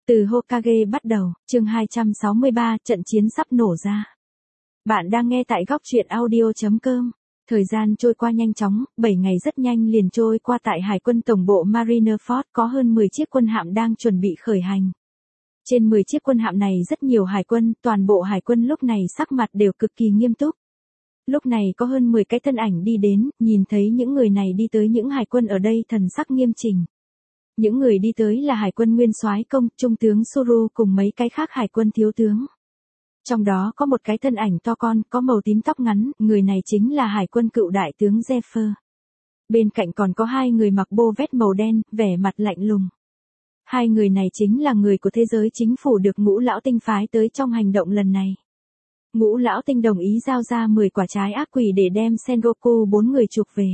Từ Hokage bắt đầu, chương 263, trận chiến sắp nổ ra. Bạn đang nghe tại góc truyện audio.com. Thời gian trôi qua nhanh chóng, 7 ngày rất nhanh liền trôi qua tại Hải quân tổng bộ Marineford có hơn 10 chiếc quân hạm đang chuẩn bị khởi hành. Trên 10 chiếc quân hạm này rất nhiều hải quân, toàn bộ hải quân lúc này sắc mặt đều cực kỳ nghiêm túc. Lúc này có hơn 10 cái thân ảnh đi đến, nhìn thấy những người này đi tới những hải quân ở đây thần sắc nghiêm chỉnh. Những người đi tới là hải quân nguyên soái công, trung tướng Suru cùng mấy cái khác hải quân thiếu tướng. Trong đó có một cái thân ảnh to con, có màu tím tóc ngắn, người này chính là hải quân cựu đại tướng Zephyr. Bên cạnh còn có hai người mặc bô vét màu đen, vẻ mặt lạnh lùng. Hai người này chính là người của thế giới chính phủ được Ngũ Lão Tinh phái tới trong hành động lần này. Ngũ Lão Tinh đồng ý giao ra 10 quả trái ác quỷ để đem Sengoku 4 người chuộc về.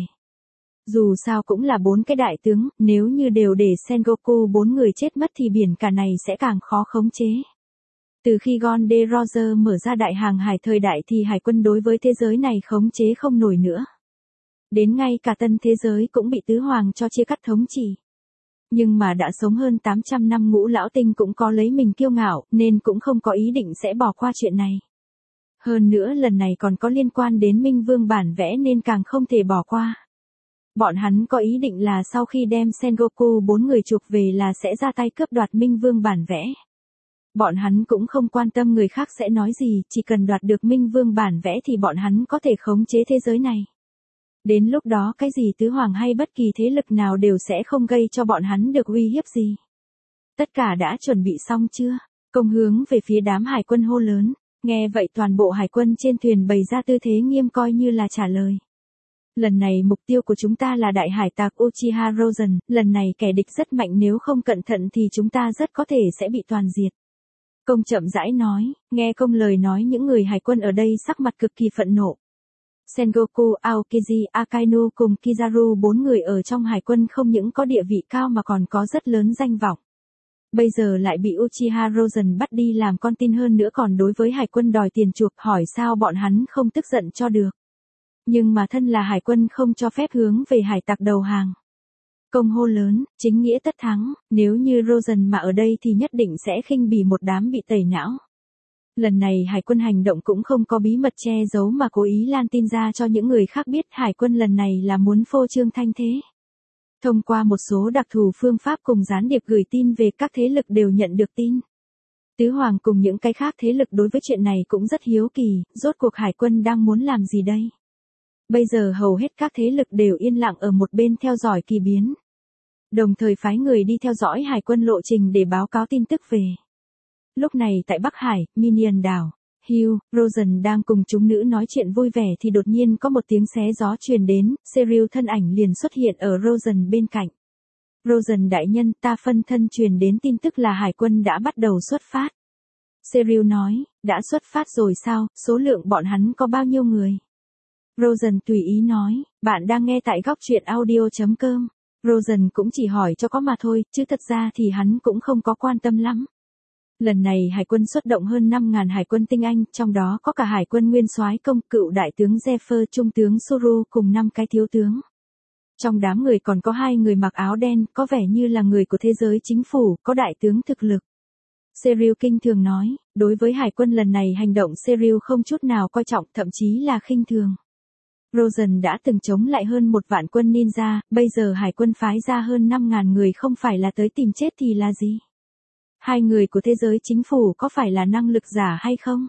Dù sao cũng là 4 cái đại tướng, nếu như đều để Sengoku 4 người chết mất thì biển cả này sẽ càng khó khống chế. Từ khi Gonde Roger mở ra đại hàng hải thời đại thì hải quân đối với thế giới này khống chế không nổi nữa. Đến ngay cả tân thế giới cũng bị tứ hoàng cho chia cắt thống trị. Nhưng mà đã sống hơn 800 năm Ngũ Lão Tinh cũng có lấy mình kiêu ngạo nên cũng không có ý định sẽ bỏ qua chuyện này. Hơn nữa lần này còn có liên quan đến Minh Vương bản vẽ nên càng không thể bỏ qua. Bọn hắn có ý định là sau khi đem Sengoku 4 người chuộc về là sẽ ra tay cướp đoạt Minh Vương bản vẽ. Bọn hắn cũng không quan tâm người khác sẽ nói gì, chỉ cần đoạt được Minh Vương bản vẽ thì bọn hắn có thể khống chế thế giới này. Đến lúc đó cái gì tứ hoàng hay bất kỳ thế lực nào đều sẽ không gây cho bọn hắn được uy hiếp gì. Tất cả đã chuẩn bị xong chưa? Công hướng về phía đám hải quân hô lớn. Nghe vậy toàn bộ hải quân trên thuyền bày ra tư thế nghiêm coi như là trả lời. Lần này mục tiêu của chúng ta là đại hải tặc Uchiha Rosen, lần này kẻ địch rất mạnh nếu không cẩn thận thì chúng ta rất có thể sẽ bị toàn diệt. Công chậm rãi nói, nghe công lời nói những người hải quân ở đây sắc mặt cực kỳ phẫn nộ. Sengoku, Aokiji, Akainu cùng Kizaru 4 người ở trong hải quân không những có địa vị cao mà còn có rất lớn danh vọng. Bây giờ lại bị Uchiha Rosen bắt đi làm con tin hơn nữa còn đối với hải quân đòi tiền chuộc hỏi sao bọn hắn không tức giận cho được. Nhưng mà thân là hải quân không cho phép hướng về hải tặc đầu hàng. Công hô lớn, chính nghĩa tất thắng, nếu như Rosen mà ở đây thì nhất định sẽ khinh bỉ một đám bị tẩy não. Lần này hải quân hành động cũng không có bí mật che giấu mà cố ý lan tin ra cho những người khác biết hải quân lần này là muốn phô trương thanh thế. Thông qua một số đặc thù phương pháp cùng gián điệp gửi tin về các thế lực đều nhận được tin. Tứ Hoàng cùng những cái khác thế lực đối với chuyện này cũng rất hiếu kỳ, rốt cuộc hải quân đang muốn làm gì đây? Bây giờ hầu hết các thế lực đều yên lặng ở một bên theo dõi kỳ biến. Đồng thời phái người đi theo dõi hải quân lộ trình để báo cáo tin tức về. Lúc này tại Bắc Hải, Minion đảo, Hugh, Rosen đang cùng chúng nữ nói chuyện vui vẻ thì đột nhiên có một tiếng xé gió truyền đến, Serial thân ảnh liền xuất hiện ở Rosen bên cạnh. Rosen đại nhân, ta phân thân truyền đến tin tức là hải quân đã bắt đầu xuất phát. Serial nói, đã xuất phát rồi sao, số lượng bọn hắn có bao nhiêu người? Rosen tùy ý nói, bạn đang nghe tại góc truyện audio.com. Rosen cũng chỉ hỏi cho có mà thôi, chứ thật ra thì hắn cũng không có quan tâm lắm. Lần này hải quân xuất động hơn 5.000 hải quân tinh anh, trong đó có cả hải quân nguyên soái công, cựu đại tướng Zephyr, trung tướng Suru cùng 5 cái thiếu tướng. Trong đám người còn có 2 người mặc áo đen, có vẻ như là người của thế giới chính phủ, có đại tướng thực lực. Serial kinh thường nói, đối với hải quân lần này hành động Serial không chút nào coi trọng, thậm chí là khinh thường. Rosen đã từng chống lại hơn 1 vạn quân ninja, bây giờ hải quân phái ra hơn 5.000 người không phải là tới tìm chết thì là gì? 2 người của thế giới chính phủ có phải là năng lực giả hay không?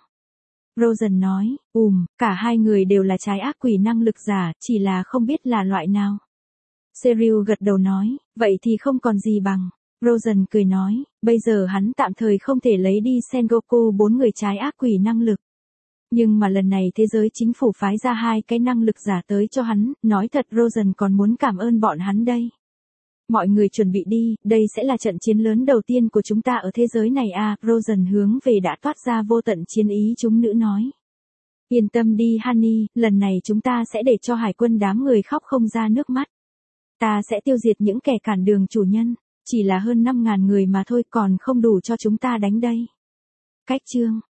Rosen nói, cả 2 người đều là trái ác quỷ năng lực giả, chỉ là không biết là loại nào. Serial gật đầu nói, vậy thì không còn gì bằng. Rosen cười nói, bây giờ hắn tạm thời không thể lấy đi Sengoku 4 người trái ác quỷ năng lực. Nhưng mà lần này thế giới chính phủ phái ra 2 cái năng lực giả tới cho hắn, nói thật Rosen còn muốn cảm ơn bọn hắn đây. Mọi người chuẩn bị đi, đây sẽ là trận chiến lớn đầu tiên của chúng ta ở thế giới này à, Rosen hướng về đã toát ra vô tận chiến ý chúng nữ nói. Yên tâm đi Honey, lần này chúng ta sẽ để cho hải quân đám người khóc không ra nước mắt. Ta sẽ tiêu diệt những kẻ cản đường chủ nhân, chỉ là hơn 5.000 người mà thôi còn không đủ cho chúng ta đánh đây. Cách chương